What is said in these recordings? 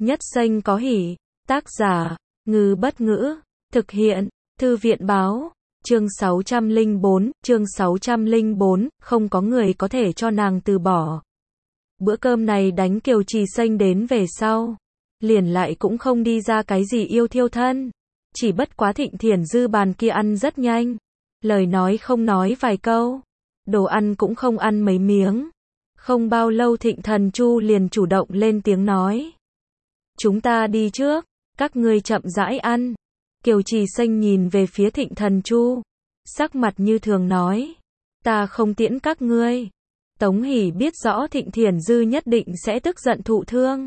Nhất Xanh có hỉ. Tác giả, Ngư Bất Ngữ. Thực hiện, Thư viện Báo. Chương 604, không có người có thể cho nàng từ bỏ. Bữa cơm này đánh Kiều Trì Xanh đến về sau. Liền lại cũng không đi ra cái gì yêu thiêu thân. Chỉ bất quá Thịnh Thiển Dư bàn kia ăn rất nhanh. Lời nói không nói vài câu. Đồ ăn cũng không ăn mấy miếng. Không bao lâu Thịnh Thần Chu liền chủ động lên tiếng nói. Chúng ta đi trước, các ngươi chậm rãi ăn. Kiều Trì Xanh nhìn về phía Thịnh Thần Chu. Sắc mặt như thường nói. Ta không tiễn các ngươi. Tống Hỷ biết rõ Thịnh Thiển Dư nhất định sẽ tức giận thụ thương.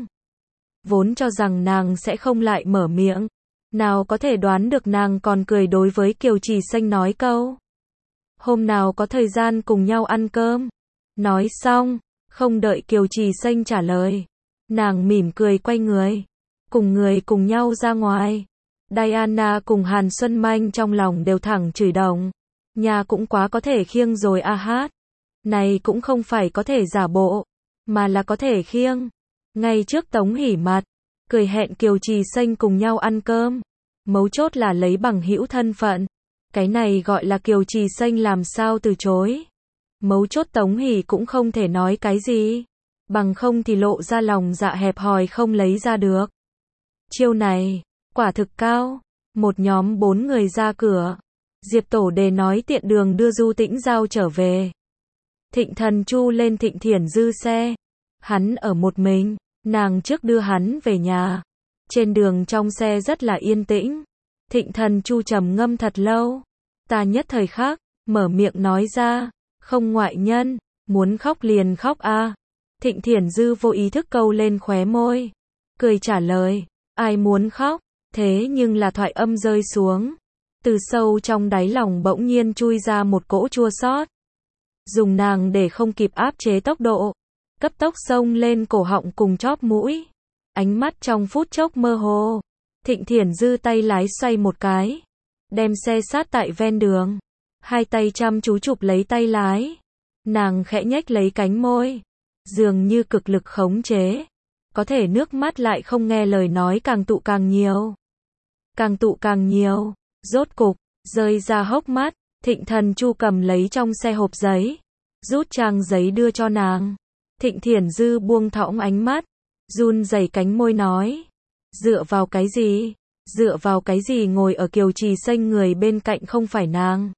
Vốn cho rằng nàng sẽ không lại mở miệng. Nào có thể đoán được nàng còn cười đối với Kiều Trì Xanh nói câu. Hôm nào có thời gian cùng nhau ăn cơm. Nói xong, không đợi Kiều Trì Xanh trả lời. Nàng mỉm cười quay người. Cùng người cùng nhau ra ngoài. Diana cùng Hàn Xuân Manh trong lòng đều thẳng chửi đồng. Nhà cũng quá có thể khiêng rồi a hát. Này cũng không phải có thể giả bộ, mà là có thể khiêng. Ngay trước Tống Hỷ mặt, cười hẹn Kiều Trì Xanh cùng nhau ăn cơm. Mấu chốt là lấy bằng hữu thân phận. Cái này gọi là Kiều Trì Xanh làm sao từ chối. Mấu chốt Tống Hỷ cũng không thể nói cái gì. Bằng không thì lộ ra lòng dạ hẹp hòi không lấy ra được. Chiêu này, quả thực cao. Một nhóm 4 người ra cửa. Diệp Tổ Đề nói tiện đường đưa Du Tĩnh Giao trở về. Thịnh Thần Chu lên Thịnh Thiển Dư xe. Hắn ở một mình, nàng trước đưa hắn về nhà. Trên đường trong xe rất là yên tĩnh. Thịnh Thần Chu trầm ngâm thật lâu. Ta nhất thời khắc, mở miệng nói ra. Không ngoại nhân, muốn khóc liền khóc a. Thịnh Thiển Dư vô ý thức câu lên khóe môi. Cười trả lời, ai muốn khóc, thế nhưng là thoại âm rơi xuống. Từ sâu trong đáy lòng bỗng nhiên chui ra một cỗ chua xót. Dùng nàng để không kịp áp chế tốc độ. Cấp tốc xông lên cổ họng cùng chóp mũi. Ánh mắt trong phút chốc mơ hồ. Thịnh Thiển Dư tay lái xoay một cái. Đem xe sát tại ven đường. Hai tay chăm chú chụp lấy tay lái. Nàng khẽ nhếch lấy cánh môi. Dường như cực lực khống chế. Có thể nước mắt lại không nghe lời nói càng tụ càng nhiều. Càng tụ càng nhiều. Rốt cục, rơi ra hốc mắt. Thịnh Thần Chu cầm lấy trong xe hộp giấy. Rút trang giấy đưa cho nàng. Thịnh Thiển Dư buông thõng ánh mắt. Run rẩy cánh môi nói. Dựa vào cái gì? Dựa vào cái gì ngồi ở Kiều Trì Xanh người bên cạnh không phải nàng?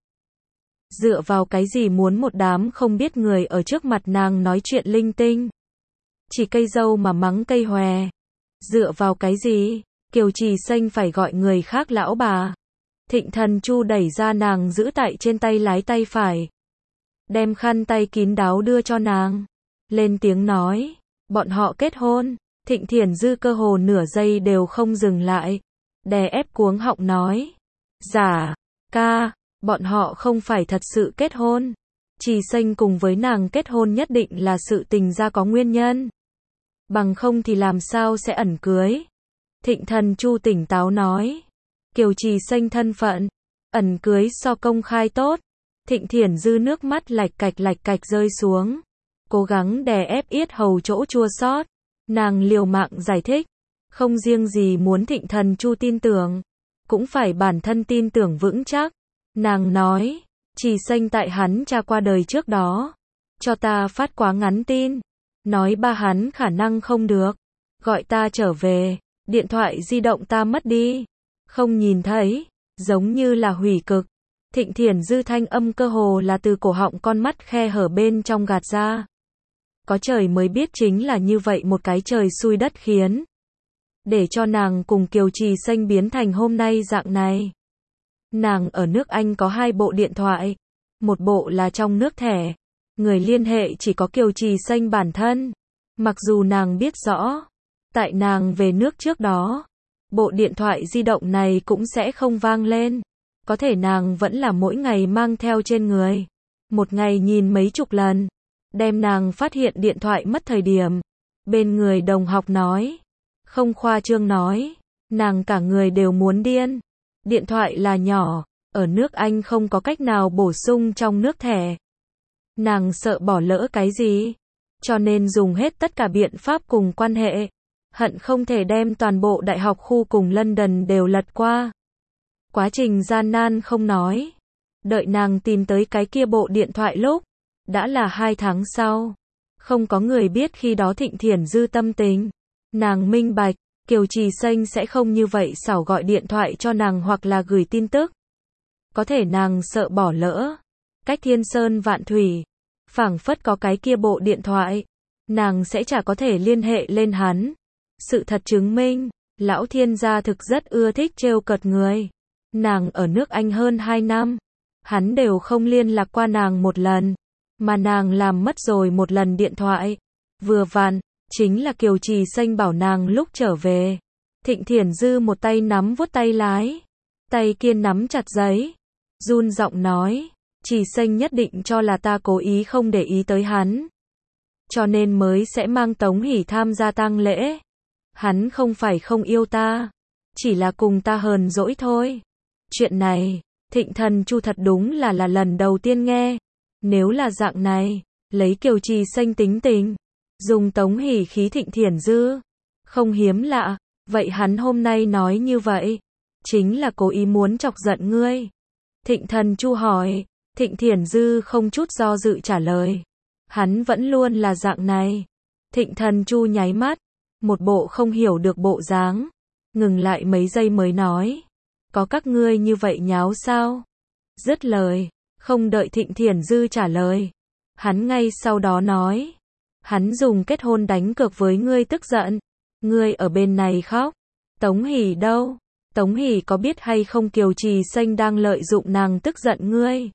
Dựa vào cái gì muốn một đám không biết người ở trước mặt nàng nói chuyện linh tinh? Chỉ cây dâu mà mắng cây hòe. Dựa vào cái gì? Kiều Trì Xanh phải gọi người khác lão bà. Thịnh Thần Chu đẩy ra nàng giữ tại trên tay lái tay phải. Đem khăn tay kín đáo đưa cho nàng. Lên tiếng nói. Bọn họ kết hôn. Thịnh Thiển Dư cơ hồ nửa giây đều không dừng lại. Đè ép cuống họng nói. Dạ, ca, bọn họ không phải thật sự kết hôn. Trì Xanh cùng với nàng kết hôn nhất định là sự tình ra có nguyên nhân. Bằng không thì làm sao sẽ ẩn cưới. Thịnh Thần Chu tỉnh táo nói. Kiều Trì Xanh thân phận. Ẩn cưới so công khai tốt. Thịnh Thiển Dư nước mắt lạch cạch rơi xuống. Cố gắng đè ép yết hầu chỗ chua xót. Nàng liều mạng giải thích. Không riêng gì muốn Thịnh Thần Chu tin tưởng. Cũng phải bản thân tin tưởng vững chắc. Nàng nói. Trì Xanh tại hắn cha qua đời trước đó. Cho ta phát quá ngắn tin. Nói ba hắn khả năng không được. Gọi ta trở về. Điện thoại di động ta mất đi. Không nhìn thấy. Giống như là hủy cực. Thịnh Thiển Dư thanh âm cơ hồ là từ cổ họng con mắt khe hở bên trong gạt ra. Có trời mới biết chính là như vậy một cái trời xui đất khiến. Để cho nàng cùng Kiều Trì Xanh biến thành hôm nay dạng này. Nàng ở nước Anh có 2 bộ điện thoại. Một bộ là trong nước thẻ. Người liên hệ chỉ có Kiều Trì Xanh bản thân. Mặc dù nàng biết rõ. Tại nàng về nước trước đó. Bộ điện thoại di động này cũng sẽ không vang lên. Có thể nàng vẫn là mỗi ngày mang theo trên người. Một ngày nhìn mấy chục lần. Đem nàng phát hiện điện thoại mất thời điểm. Bên người đồng học nói. Không khoa trương nói. Nàng cả người đều muốn điên. Điện thoại là nhỏ. Ở nước Anh không có cách nào bổ sung trong nước thẻ. Nàng sợ bỏ lỡ cái gì. Cho nên dùng hết tất cả biện pháp cùng quan hệ. hận không thể đem toàn bộ đại học khu cùng London đều lật qua. Quá trình gian nan không nói. Đợi nàng tìm tới cái kia bộ điện thoại lúc, đã là 2 tháng sau. Không có người biết khi đó Thịnh Thiển Dư tâm tình. Nàng minh bạch, Kiều Trì Xanh sẽ không như vậy xảo gọi điện thoại cho nàng hoặc là gửi tin tức. Có thể nàng sợ bỏ lỡ. Cách thiên sơn vạn thủy, phảng phất có cái kia bộ điện thoại, nàng sẽ chả có thể liên hệ lên hắn. Sự thật chứng minh, lão thiên gia thực rất ưa thích trêu cợt người. Nàng ở nước Anh hơn 2 năm, hắn đều không liên lạc qua nàng một lần, mà nàng làm mất rồi một lần điện thoại. Vừa vặn, chính là Kiều Trì Xanh bảo nàng lúc trở về. Thịnh Thiển Dư một tay nắm vuốt tay lái, tay kia nắm chặt giấy, run giọng nói, Trì Xanh nhất định cho là ta cố ý không để ý tới hắn, cho nên mới sẽ mang Tống Hỷ tham gia tang lễ. Hắn không phải không yêu ta, chỉ là cùng ta hờn dỗi thôi. Chuyện này, Thịnh Thần Chu thật đúng là lần đầu tiên nghe. Nếu là dạng này, lấy Kiều Trì Xanh tính tình, dùng Tống Hỷ khí Thịnh Thiển Dư, không hiếm lạ. Vậy hắn hôm nay nói như vậy, chính là cố ý muốn chọc giận ngươi. Thịnh Thần Chu hỏi. Thịnh Thiển Dư không chút do dự trả lời. Hắn vẫn luôn là dạng này. Thịnh Thần Chu nháy mắt, một bộ không hiểu được bộ dáng, ngừng lại mấy giây mới nói. Có các ngươi như vậy nháo sao? Dứt lời, không đợi Thịnh Thiển Dư trả lời, hắn ngay sau đó nói. Hắn dùng kết hôn đánh cược với ngươi tức giận. Ngươi ở bên này khóc. Tống Hỷ đâu? Tống Hỷ có biết hay không Kiều Trì Xanh đang lợi dụng nàng tức giận ngươi?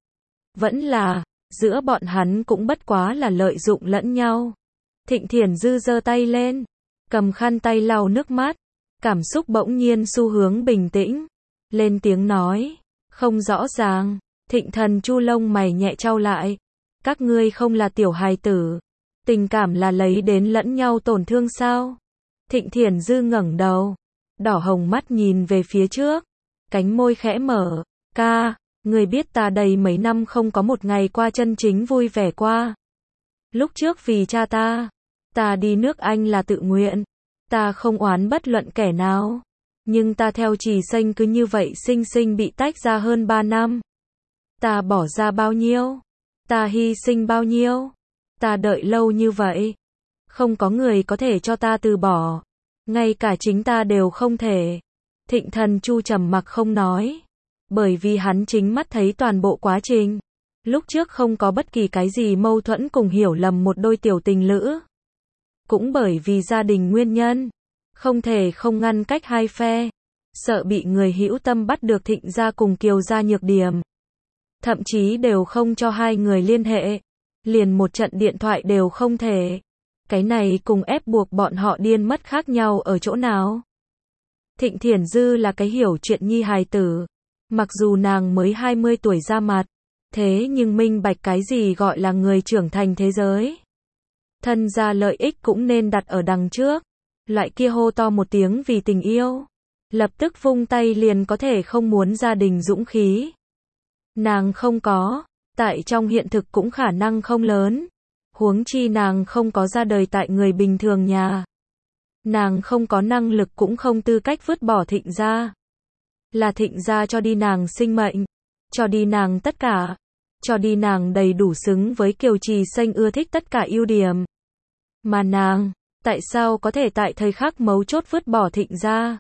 Vẫn là, giữa bọn hắn cũng bất quá là lợi dụng lẫn nhau. Thịnh Thiển Dư giơ tay lên, cầm khăn tay lau nước mắt, cảm xúc bỗng nhiên xu hướng bình tĩnh, lên tiếng nói, không rõ ràng. Thịnh Thần Chu lông mày nhẹ chau lại, các ngươi không là tiểu hài tử, tình cảm là lấy đến lẫn nhau tổn thương sao? Thịnh Thiển Dư ngẩng đầu, đỏ hồng mắt nhìn về phía trước, cánh môi khẽ mở, ca, người biết ta đây mấy năm không có một ngày qua chân chính vui vẻ qua. Lúc trước vì cha ta đi nước Anh là tự nguyện, ta không oán bất luận kẻ nào, nhưng ta theo Trì Xanh cứ như vậy sinh sinh bị tách ra hơn 3 năm. Ta bỏ ra bao nhiêu? Ta hy sinh bao nhiêu? Ta đợi lâu như vậy, không có người có thể cho ta từ bỏ, ngay cả chính ta đều không thể. Thịnh Thần Chu trầm mặc không nói, bởi vì hắn chính mắt thấy toàn bộ quá trình. Lúc trước không có bất kỳ cái gì mâu thuẫn cùng hiểu lầm một đôi tiểu tình lữ. Cũng bởi vì gia đình nguyên nhân, không thể không ngăn cách hai phe, sợ bị người hữu tâm bắt được Thịnh gia cùng Kiều gia nhược điểm. Thậm chí đều không cho hai người liên hệ, liền một trận điện thoại đều không thể. Cái này cùng ép buộc bọn họ điên mất khác nhau ở chỗ nào? Thịnh Thiển Dư là cái hiểu chuyện nhi hài tử, mặc dù nàng mới 20 tuổi ra mặt, thế nhưng minh bạch cái gì gọi là người trưởng thành thế giới. Thân gia lợi ích cũng nên đặt ở đằng trước, loại kia hô to một tiếng vì tình yêu, lập tức vung tay liền có thể không muốn gia đình dũng khí. Nàng không có, tại trong hiện thực cũng khả năng không lớn, huống chi nàng không có ra đời tại người bình thường nhà. Nàng không có năng lực cũng không tư cách vứt bỏ Thịnh gia. Là Thịnh gia cho đi nàng sinh mệnh, cho đi nàng tất cả, cho đi nàng đầy đủ xứng với Kiều Trì Xanh ưa thích tất cả ưu điểm. Mà nàng, tại sao có thể tại thời khắc mấu chốt vứt bỏ Thịnh gia?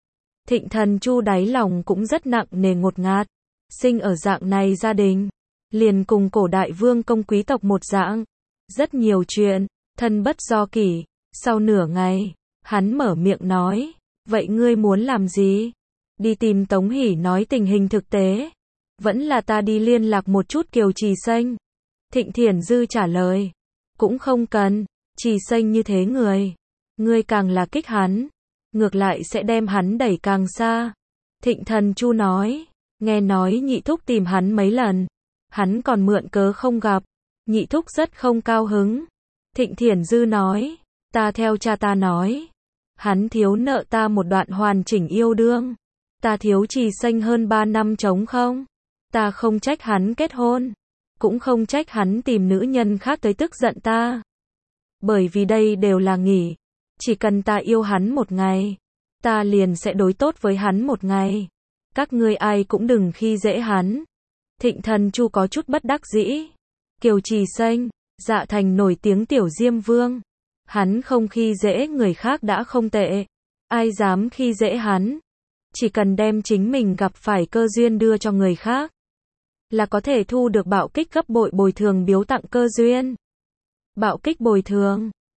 Thịnh Thần Chu đáy lòng cũng rất nặng nề ngột ngạt, sinh ở dạng này gia đình, liền cùng cổ đại vương công quý tộc một dạng, rất nhiều chuyện, thân bất do kỷ. Sau nửa ngày, hắn mở miệng nói, vậy ngươi muốn làm gì? Đi tìm Tống Hỷ nói tình hình thực tế, vẫn là ta đi liên lạc một chút Kiều Trì Xanh? Thịnh Thiển Dư trả lời, cũng không cần, Trì Xanh như thế người, ngươi càng là kích hắn, ngược lại sẽ đem hắn đẩy càng xa. Thịnh Thần Chu nói, nghe nói nhị thúc tìm hắn mấy lần, hắn còn mượn cớ không gặp, nhị thúc rất không cao hứng. Thịnh Thiển Dư nói, ta theo cha ta nói, hắn thiếu nợ ta một đoạn hoàn chỉnh yêu đương, ta thiếu Trì Xanh hơn 3 năm trống không, ta không trách hắn kết hôn, cũng không trách hắn tìm nữ nhân khác tới tức giận ta. Bởi vì đây đều là nghỉ, Chỉ cần ta yêu hắn một ngày, ta liền sẽ đối tốt với hắn một ngày. Các ngươi ai cũng đừng khi dễ hắn. Thịnh Thần Chu có chút bất đắc dĩ. Kiều Trì Xanh, Dạ Thành nổi tiếng tiểu Diêm Vương. Hắn không khi dễ người khác đã không tệ. Ai dám khi dễ hắn? Chỉ cần đem chính mình gặp phải cơ duyên đưa cho người khác, là có thể thu được bạo kích gấp bội bồi thường biếu tặng cơ duyên. Bạo kích bồi thường.